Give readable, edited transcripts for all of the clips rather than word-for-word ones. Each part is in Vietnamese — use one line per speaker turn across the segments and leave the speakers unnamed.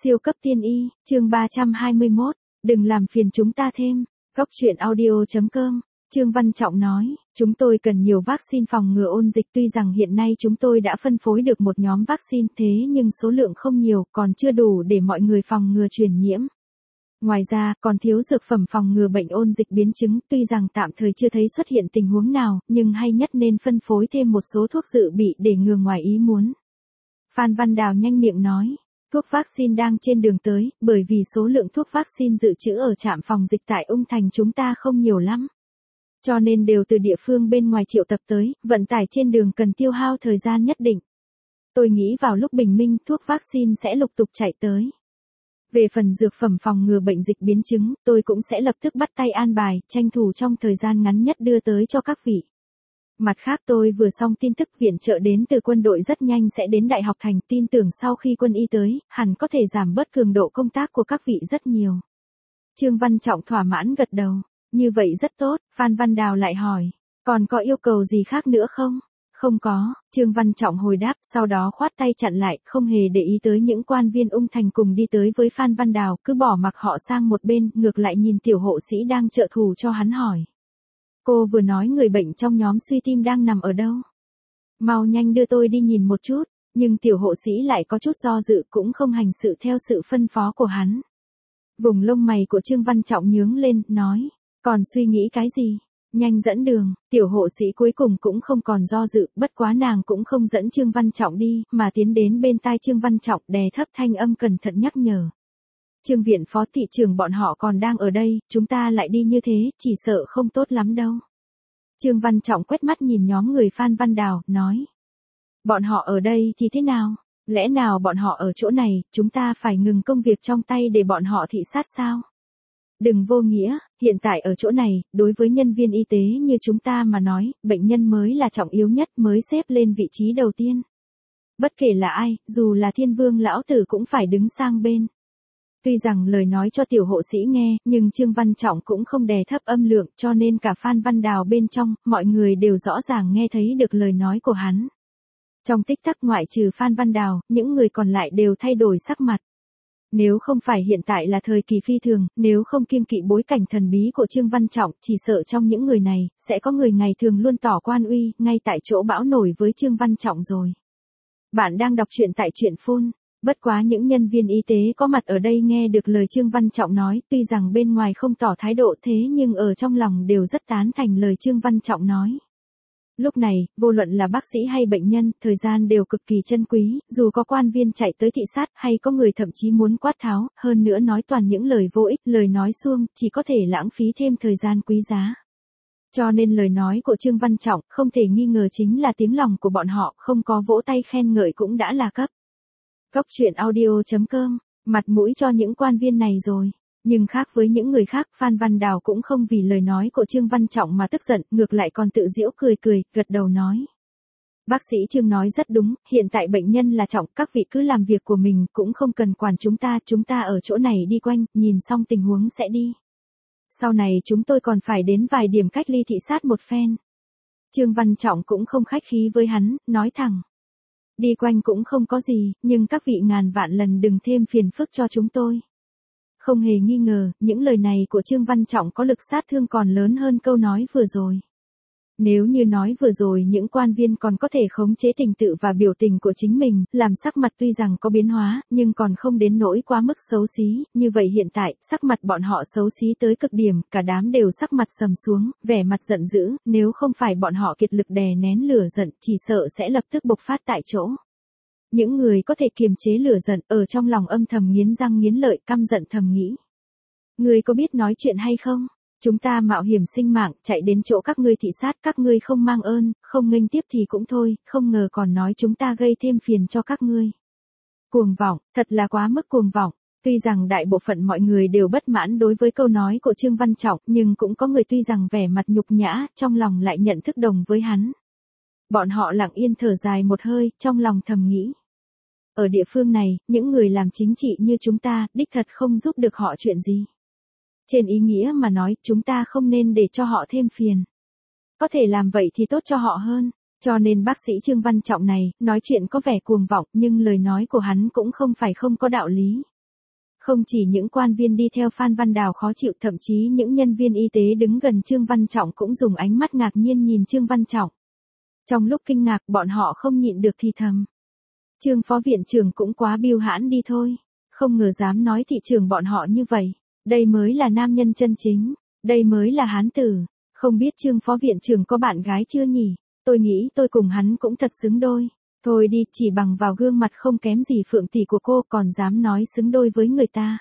Siêu cấp tiên y, chương 321, đừng làm phiền chúng ta thêm. Góc truyện audio.com, Trương Văn Trọng nói, chúng tôi cần nhiều vaccine phòng ngừa ôn dịch, tuy rằng hiện nay chúng tôi đã phân phối được một nhóm vaccine thế nhưng số lượng không nhiều, còn chưa đủ để mọi người phòng ngừa truyền nhiễm. Ngoài ra, còn thiếu dược phẩm phòng ngừa bệnh ôn dịch biến chứng, tuy rằng tạm thời chưa thấy xuất hiện tình huống nào, nhưng hay nhất nên phân phối thêm một số thuốc dự bị để ngừa ngoài ý muốn. Phan Văn Đào nhanh miệng nói. Thuốc vaccine đang trên đường tới, bởi vì số lượng thuốc vaccine dự trữ ở trạm phòng dịch tại Ung Thành chúng ta không nhiều lắm. Cho nên đều từ địa phương bên ngoài triệu tập tới, vận tải trên đường cần tiêu hao thời gian nhất định. Tôi nghĩ vào lúc bình minh thuốc vaccine sẽ lục tục chạy tới. Về phần dược phẩm phòng ngừa bệnh dịch biến chứng, tôi cũng sẽ lập tức bắt tay an bài, tranh thủ trong thời gian ngắn nhất đưa tới cho các vị. Mặt khác tôi vừa xong tin tức viện trợ đến từ quân đội rất nhanh sẽ đến Đại học Thành, tin tưởng sau khi quân y tới, hẳn có thể giảm bớt cường độ công tác của các vị rất nhiều. Trương Văn Trọng thỏa mãn gật đầu, như vậy rất tốt. Phan Văn Đào lại hỏi, còn có yêu cầu gì khác nữa không? Không có, Trương Văn Trọng hồi đáp, sau đó khoát tay chặn lại, không hề để ý tới những quan viên Ung Thành cùng đi tới với Phan Văn Đào, cứ bỏ mặc họ sang một bên, ngược lại nhìn tiểu hộ sĩ đang trợ thủ cho hắn hỏi. Cô vừa nói người bệnh trong nhóm suy tim đang nằm ở đâu? Mau nhanh đưa tôi đi nhìn một chút, nhưng tiểu hộ sĩ lại có chút do dự cũng không hành sự theo sự phân phó của hắn. Vùng lông mày của Trương Văn Trọng nhướng lên, nói, còn suy nghĩ cái gì? Nhanh dẫn đường, tiểu hộ sĩ cuối cùng cũng không còn do dự, bất quá nàng cũng không dẫn Trương Văn Trọng đi, mà tiến đến bên tai Trương Văn Trọng đè thấp thanh âm cẩn thận nhắc nhở. Trương viện phó thị trưởng bọn họ còn đang ở đây, chúng ta lại đi như thế, chỉ sợ không tốt lắm đâu. Trương Văn Trọng quét mắt nhìn nhóm người Phan Văn Đào, nói. Bọn họ ở đây thì thế nào? Lẽ nào bọn họ ở chỗ này, chúng ta phải ngừng công việc trong tay để bọn họ thị sát sao? Đừng vô nghĩa, hiện tại ở chỗ này, đối với nhân viên y tế như chúng ta mà nói, bệnh nhân mới là trọng yếu nhất, mới xếp lên vị trí đầu tiên. Bất kể là ai, dù là Thiên Vương lão tử cũng phải đứng sang bên. Tuy rằng lời nói cho tiểu hộ sĩ nghe, nhưng Trương Văn Trọng cũng không đè thấp âm lượng, cho nên cả Phan Văn Đào bên trong, mọi người đều rõ ràng nghe thấy được lời nói của hắn. Trong tích tắc ngoại trừ Phan Văn Đào, những người còn lại đều thay đổi sắc mặt. Nếu không phải hiện tại là thời kỳ phi thường, nếu không kiêng kỵ bối cảnh thần bí của Trương Văn Trọng, chỉ sợ trong những người này, sẽ có người ngày thường luôn tỏ quan uy, ngay tại chỗ bão nổi với Trương Văn Trọng rồi. Bạn đang đọc truyện tại truyện phun. Bất quá những nhân viên y tế có mặt ở đây nghe được lời Trương Văn Trọng nói, tuy rằng bên ngoài không tỏ thái độ thế nhưng ở trong lòng đều rất tán thành lời Trương Văn Trọng nói. Lúc này, vô luận là bác sĩ hay bệnh nhân, thời gian đều cực kỳ chân quý, dù có quan viên chạy tới thị sát hay có người thậm chí muốn quát tháo, hơn nữa nói toàn những lời vô ích, lời nói suông, chỉ có thể lãng phí thêm thời gian quý giá. Cho nên lời nói của Trương Văn Trọng không thể nghi ngờ chính là tiếng lòng của bọn họ, không có vỗ tay khen ngợi cũng đã là cấp. Góc truyện audio.com, mặt mũi cho những quan viên này rồi. Nhưng khác với những người khác, Phan Văn Đào cũng không vì lời nói của Trương Văn Trọng mà tức giận, ngược lại còn tự giễu cười cười, gật đầu nói. Bác sĩ Trương nói rất đúng, hiện tại bệnh nhân là trọng, các vị cứ làm việc của mình, cũng không cần quản chúng ta ở chỗ này đi quanh, nhìn xong tình huống sẽ đi. Sau này chúng tôi còn phải đến vài điểm cách ly thị sát một phen. Trương Văn Trọng cũng không khách khí với hắn, nói thẳng. Đi quanh cũng không có gì, nhưng các vị ngàn vạn lần đừng thêm phiền phức cho chúng tôi. Không hề nghi ngờ, những lời này của Trương Văn Trọng có lực sát thương còn lớn hơn câu nói vừa rồi. Nếu như nói vừa rồi những quan viên còn có thể khống chế tình tự và biểu tình của chính mình, làm sắc mặt tuy rằng có biến hóa, nhưng còn không đến nỗi quá mức xấu xí, như vậy hiện tại, sắc mặt bọn họ xấu xí tới cực điểm, cả đám đều sắc mặt sầm xuống, vẻ mặt giận dữ, nếu không phải bọn họ kiệt lực đè nén lửa giận, chỉ sợ sẽ lập tức bộc phát tại chỗ. Những người có thể kiềm chế lửa giận, ở trong lòng âm thầm nghiến răng nghiến lợi, căm giận thầm nghĩ. Người có biết nói chuyện hay không? Chúng ta mạo hiểm sinh mạng, chạy đến chỗ các ngươi thị sát, các ngươi không mang ơn, không nghênh tiếp thì cũng thôi, không ngờ còn nói chúng ta gây thêm phiền cho các ngươi. Cuồng vọng, thật là quá mức cuồng vọng. Tuy rằng đại bộ phận mọi người đều bất mãn đối với câu nói của Trương Văn Trọng, nhưng cũng có người tuy rằng vẻ mặt nhục nhã, trong lòng lại nhận thức đồng với hắn. Bọn họ lặng yên thở dài một hơi, trong lòng thầm nghĩ. Ở địa phương này, những người làm chính trị như chúng ta, đích thật không giúp được họ chuyện gì. Trên ý nghĩa mà nói, chúng ta không nên để cho họ thêm phiền. Có thể làm vậy thì tốt cho họ hơn. Cho nên bác sĩ Trương Văn Trọng này, nói chuyện có vẻ cuồng vọng, nhưng lời nói của hắn cũng không phải không có đạo lý. Không chỉ những quan viên đi theo Phan Văn Đào khó chịu, thậm chí những nhân viên y tế đứng gần Trương Văn Trọng cũng dùng ánh mắt ngạc nhiên nhìn Trương Văn Trọng. Trong lúc kinh ngạc, bọn họ không nhịn được thì thầm. Trương phó viện trưởng cũng quá biêu hãn đi thôi. Không ngờ dám nói thị trường bọn họ như vậy. Đây mới là nam nhân chân chính. Đây mới là hán tử. Không biết Trương phó viện trưởng có bạn gái chưa nhỉ? Tôi nghĩ tôi cùng hắn cũng thật xứng đôi. Thôi đi, chỉ bằng vào gương mặt không kém gì Phượng tỷ của cô còn dám nói xứng đôi với người ta.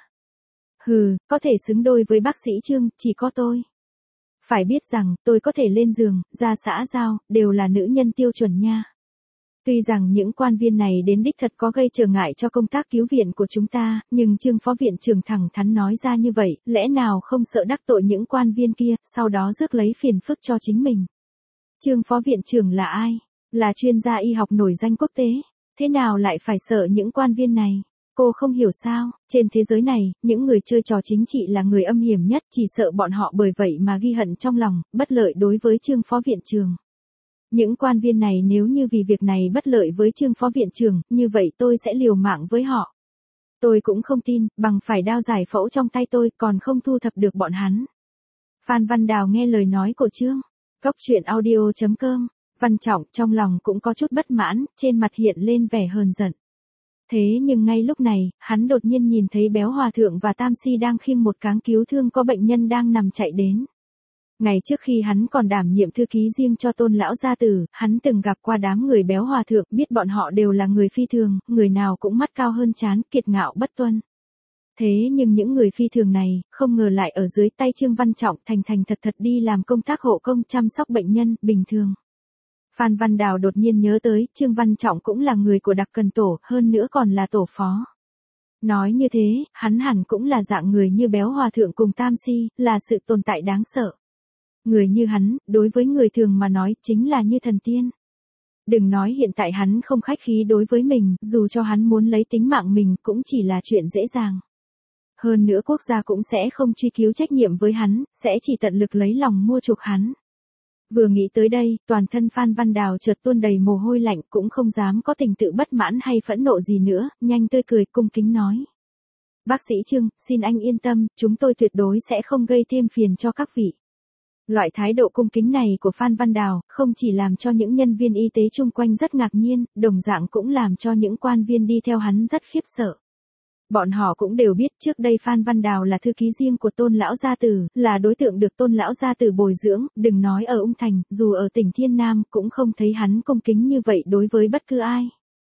Hừ, có thể xứng đôi với bác sĩ Trương, chỉ có tôi. Phải biết rằng, tôi có thể lên giường, ra xã giao, đều là nữ nhân tiêu chuẩn nha. Tuy rằng những quan viên này đến đích thật có gây trở ngại cho công tác cứu viện của chúng ta, nhưng Trương phó viện trưởng thẳng thắn nói ra như vậy, lẽ nào không sợ đắc tội những quan viên kia, sau đó rước lấy phiền phức cho chính mình. Trương phó viện trưởng là ai? Là chuyên gia y học nổi danh quốc tế. Thế nào lại phải sợ những quan viên này? Cô không hiểu sao, trên thế giới này, những người chơi trò chính trị là người âm hiểm nhất, chỉ sợ bọn họ bởi vậy mà ghi hận trong lòng, bất lợi đối với Trương phó viện trưởng. Những quan viên này nếu như vì việc này bất lợi với Trương phó viện trưởng, như vậy tôi sẽ liều mạng với họ. Tôi cũng không tin, bằng phải đao giải phẫu trong tay tôi còn không thu thập được bọn hắn. Phan Văn Đào nghe lời nói của Trương. Góc truyện audio.com. Văn Trọng trong lòng cũng có chút bất mãn, trên mặt hiện lên vẻ hờn giận. Thế nhưng ngay lúc này, hắn đột nhiên nhìn thấy Béo Hòa Thượng và Tam Si đang khiêng một cáng cứu thương có bệnh nhân đang nằm chạy đến. Ngày trước khi hắn còn đảm nhiệm thư ký riêng cho Tôn lão gia tử, hắn từng gặp qua đám người Béo Hòa Thượng, biết bọn họ đều là người phi thường, người nào cũng mắt cao hơn trán, kiệt ngạo bất tuân. Thế nhưng những người phi thường này, không ngờ lại ở dưới tay Trương Văn Trọng thành thật đi làm công tác hộ công chăm sóc bệnh nhân, bình thường. Phan Văn Đào đột nhiên nhớ tới, Trương Văn Trọng cũng là người của Đặc Cần Tổ, hơn nữa còn là tổ phó. Nói như thế, hắn hẳn cũng là dạng người như Béo Hòa Thượng cùng Tam Si, là sự tồn tại đáng sợ. Người như hắn, đối với người thường mà nói, chính là như thần tiên. Đừng nói hiện tại hắn không khách khí đối với mình, dù cho hắn muốn lấy tính mạng mình cũng chỉ là chuyện dễ dàng. Hơn nữa quốc gia cũng sẽ không truy cứu trách nhiệm với hắn, sẽ chỉ tận lực lấy lòng mua chuộc hắn. Vừa nghĩ tới đây, toàn thân Phan Văn Đào chợt tuôn đầy mồ hôi lạnh, cũng không dám có tình tự bất mãn hay phẫn nộ gì nữa, nhanh tươi cười cung kính nói. Bác sĩ Trương, xin anh yên tâm, chúng tôi tuyệt đối sẽ không gây thêm phiền cho các vị. Loại thái độ cung kính này của Phan Văn Đào, không chỉ làm cho những nhân viên y tế chung quanh rất ngạc nhiên, đồng dạng cũng làm cho những quan viên đi theo hắn rất khiếp sợ. Bọn họ cũng đều biết trước đây Phan Văn Đào là thư ký riêng của Tôn lão gia tử, là đối tượng được Tôn lão gia tử bồi dưỡng, đừng nói ở Ung Thành, dù ở tỉnh Thiên Nam cũng không thấy hắn cung kính như vậy đối với bất cứ ai.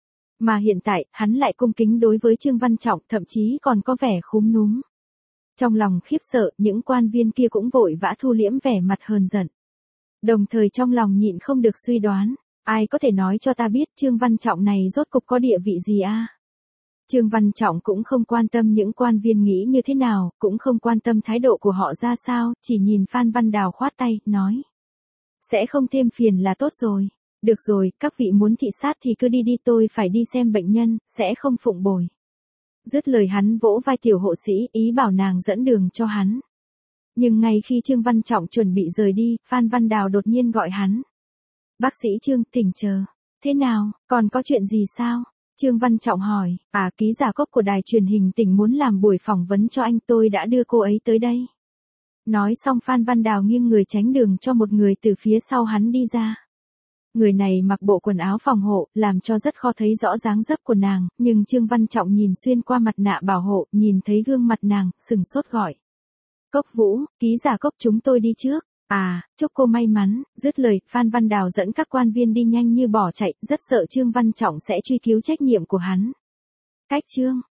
Mà hiện tại, hắn lại cung kính đối với Trương Văn Trọng, thậm chí còn có vẻ khúm núm. Trong lòng khiếp sợ, những quan viên kia cũng vội vã thu liễm vẻ mặt hờn giận. Đồng thời trong lòng nhịn không được suy đoán, ai có thể nói cho ta biết Trương Văn Trọng này rốt cục có địa vị gì a? Trương Văn Trọng cũng không quan tâm những quan viên nghĩ như thế nào, cũng không quan tâm thái độ của họ ra sao, chỉ nhìn Phan Văn Đào khoát tay, nói. Sẽ không thêm phiền là tốt rồi. Được rồi, các vị muốn thị sát thì cứ đi đi, tôi phải đi xem bệnh nhân, sẽ không phụng bồi. Dứt lời hắn vỗ vai tiểu hộ sĩ, ý bảo nàng dẫn đường cho hắn. Nhưng ngay khi Trương Văn Trọng chuẩn bị rời đi, Phan Văn Đào đột nhiên gọi hắn. Bác sĩ Trương, thỉnh chờ. Thế nào, còn có chuyện gì sao? Trương Văn Trọng hỏi, ký giả Cốc của đài truyền hình tỉnh muốn làm buổi phỏng vấn cho anh, tôi đã đưa cô ấy tới đây. Nói xong Phan Văn Đào nghiêng người tránh đường cho một người từ phía sau hắn đi ra. Người này mặc bộ quần áo phòng hộ, làm cho rất khó thấy rõ dáng dấp của nàng, nhưng Trương Văn Trọng nhìn xuyên qua mặt nạ bảo hộ, nhìn thấy gương mặt nàng, sừng sốt gọi. Cốc Vũ, ký giả Cốc, chúng tôi đi trước. Chúc cô may mắn. Dứt lời, Phan Văn Đào dẫn các quan viên đi nhanh như bỏ chạy, rất sợ Trương Văn Trọng sẽ truy cứu trách nhiệm của hắn. Cách Trương